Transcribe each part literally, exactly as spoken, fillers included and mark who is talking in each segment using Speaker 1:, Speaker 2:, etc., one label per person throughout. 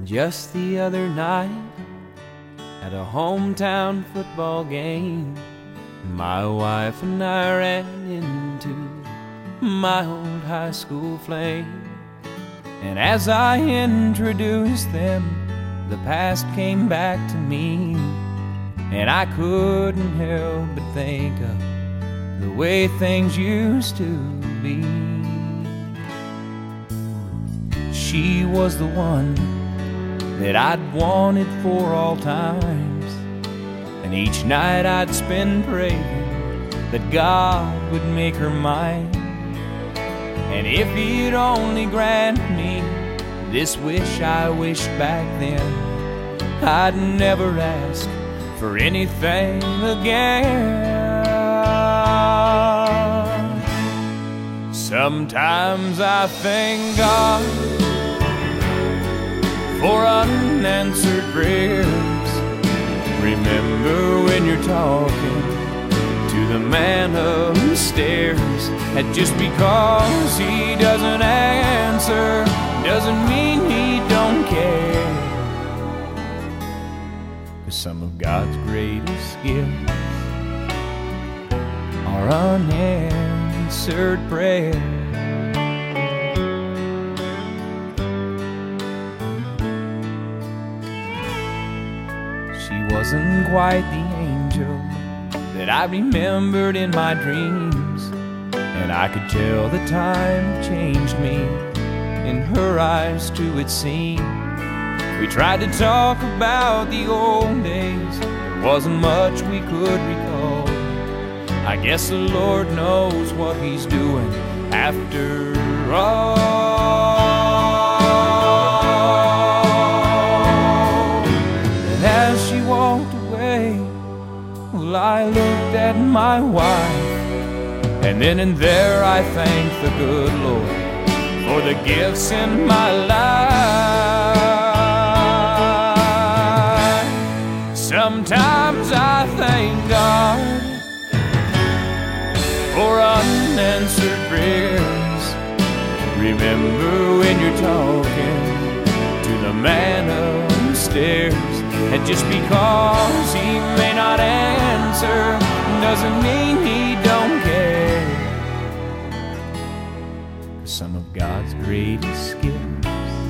Speaker 1: Just the other night, at a hometown football game, my wife and I ran into my old high school flame. And as I introduced them, the past came back to me, and I couldn't help but think of the way things used to be. She was the one that I'd wanted for all times, and each night I'd spend praying that God would make her mine. And if He'd only grant me this wish I wished back then, I'd never ask for anything again. Sometimes I thank God for unanswered prayers. Remember when you're talking to the man upstairs, and just because he doesn't answer doesn't mean he don't care. 'Cause some of God's greatest gifts are unanswered prayers. She wasn't quite the angel that I remembered in my dreams, and I could tell the time changed me. In her eyes too it seemed. We tried to talk about the old days, there wasn't much we could recall. I guess the Lord knows what He's doing after all. And as she walked away, well, I looked at my wife, and then and there I thanked the good Lord for the gifts in my life. Sometimes I thank God for unanswered prayers. Remember when you're talking to the man upstairs, and just because he may not answer doesn't mean he don't care. Some of God's greatest gifts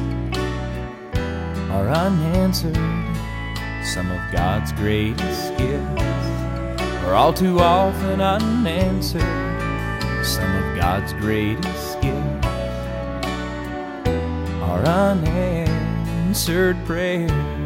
Speaker 1: are unanswered. Some of God's greatest gifts are all too often unanswered. Some of God's greatest gifts are unanswered prayers.